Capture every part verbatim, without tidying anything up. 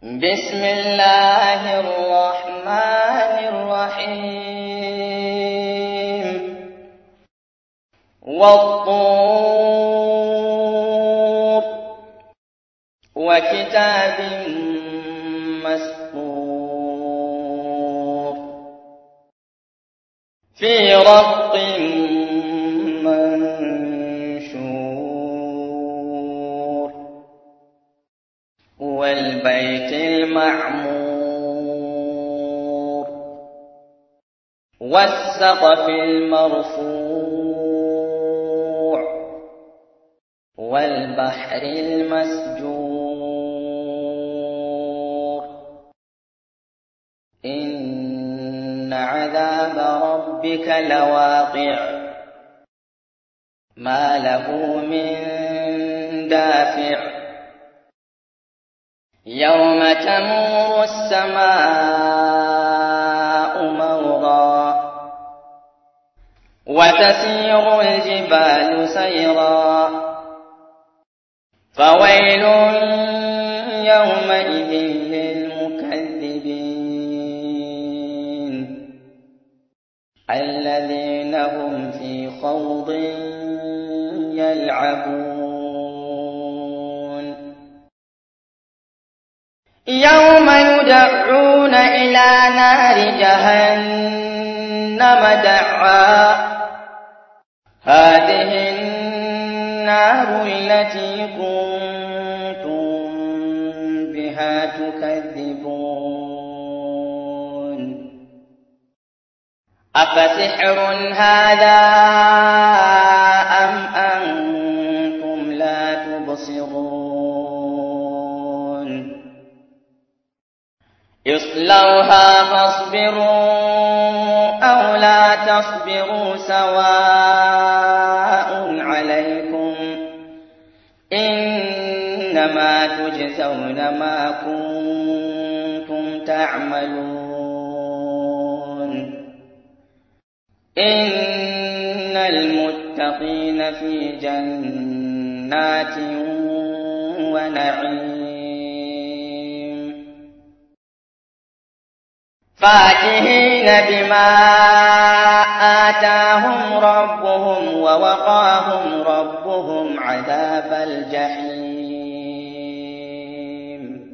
بسم الله الرحمن الرحيم والطور وكتاب مسطور في رق منشور والبيت المعمور والسقف المرفوع والبحر المسجور إن عذاب ربك لواقع ما له من دافع يوم تمور السماء مورا وتسير الجبال سيرا فويل يومئذ للمكذبين الذين هم في خوض يلعبون يوم يدعون إلى نار جهنم دعا هذه النار التي كنتم بها تكذبون أفسحر هذا أم أنتم لا تبصرون اصلوها فاصبروا أو لا تصبروا سواء عليكم إنما تجزون ما كنتم تعملون إن المتقين في جنات ونعيم فاكهين بما آتاهم ربهم ووقاهم ربهم عذاب الجحيم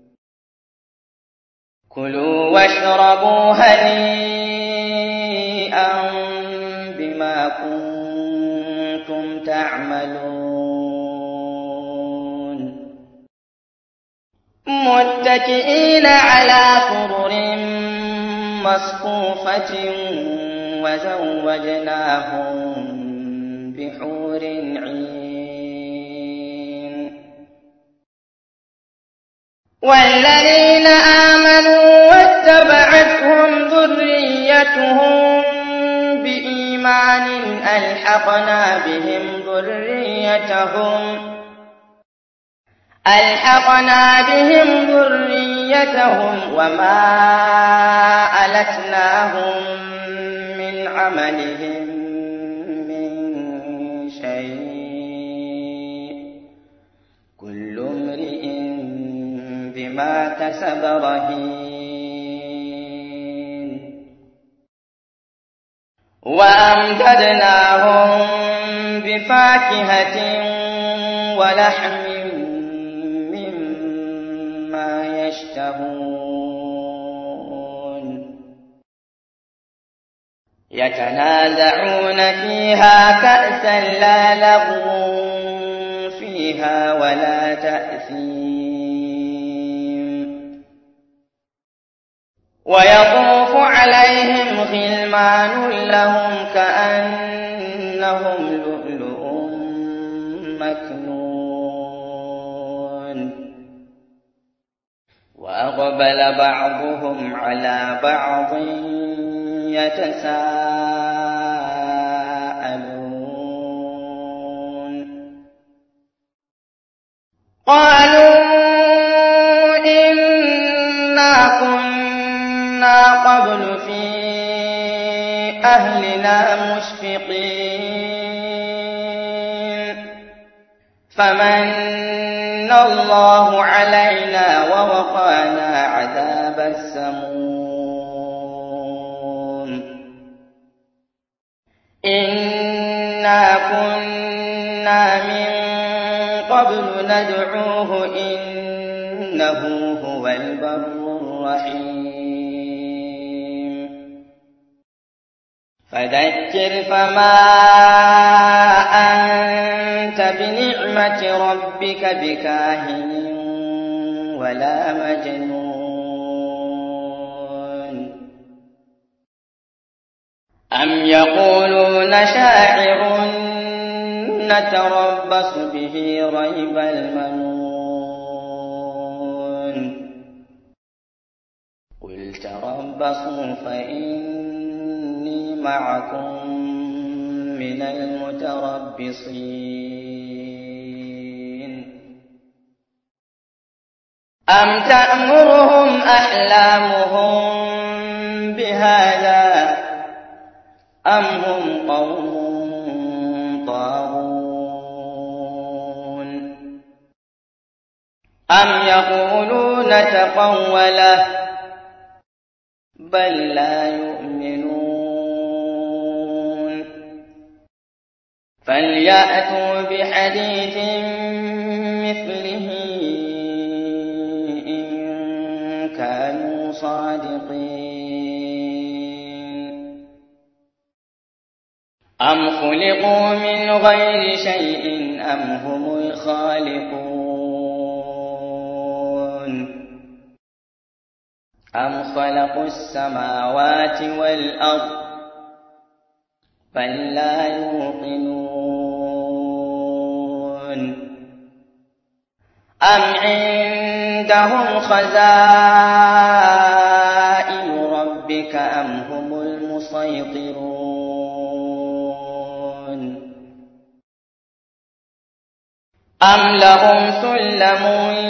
كلوا واشربوا هنيئا بما كنتم تعملون متكئين على سرر مصفوفة وزوجناهم بحور عين والذين آمنوا واتبعتهم ذريتهم بإيمان ألحقنا بهم ذريتهم ألحقنا بهم ذريتهم وما ألتناهم من عملهم من شيء كل امرئ بما كسب رهين وأمددناهم بفاكهة ولحم يشتهون يتنازعون فيها كأسا لا لغو فيها ولا تأثيم ويطوف عليهم غلمان لهم كأنهم لؤلؤ مكنون وأقبل بعضهم على بعض يتساءلون قالوا إنا كنا قبل في أهلنا مشفقين فمن الله علينا ووقانا عذاب السموم إنا كنا من قبل ندعوه إنه هو البر الرحيم فذكر فما أنت بنعمة ربك بكاهن ولا مجنون أم يقولون شاعر نتربص به ريب المنون قل تربصوا فإني معكم من المتربصين أم تأمرهم أحلامهم بهذا أم هم قوم طاغون أم يقولون تقوله بل لا يؤمنون فليأتوا بحديث مثله إن كانوا صادقين أم خلقوا من غير شيء أم هم الخالقون أم خلقوا السماوات والأرض بل لا يوقنون أم عندهم خزائن ربك أم هم المسيطرون أم لهم سلم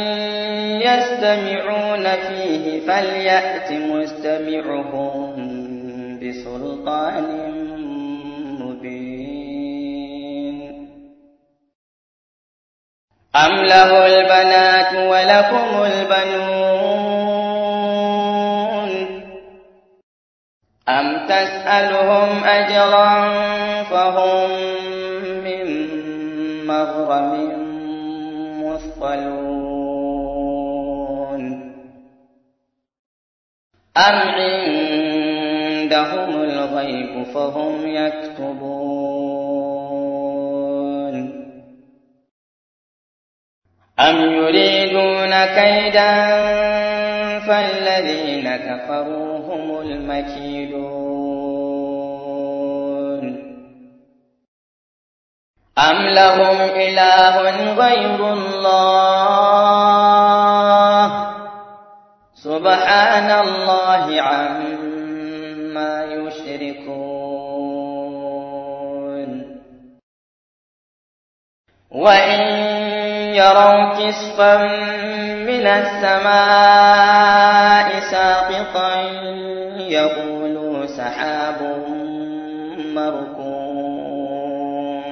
يستمعون فيه فليأت مستمعهم بسلطان مبين أم له البنات ولكم البنون أم تسألهم أجرا فهم من مغرم مثقلون أم عندهم الغيب فهم يكتبون أم يريدون كيدا فالذين كفروا هم المكيدون أم لهم إله غير الله سبحان الله عما يشركون وإن يروا كسفا من السماء ساقطا يقولوا سحاب مركوم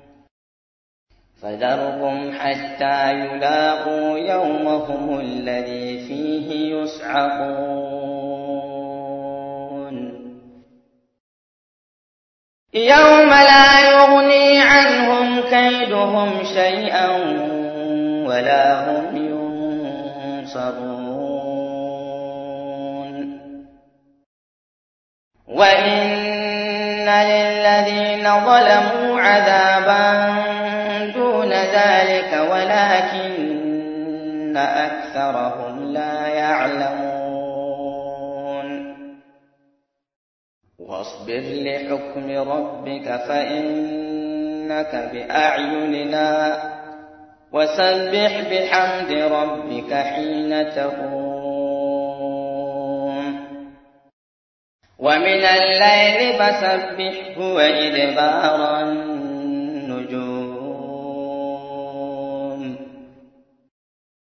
فذرهم حتى يلاقوا يومهم الذي فيه يصعقون يوم لا يغني عنهم كيدهم شيئا ولا هم ينصرون وإن للذين ظلموا عذابا دون ذلك ولكن أكثرهم لا يعلمون واصبر لحكم ربك فإنك بأعيننا وسبح بحمد ربك حين تقوم ومن الليل فسبحه وإدبار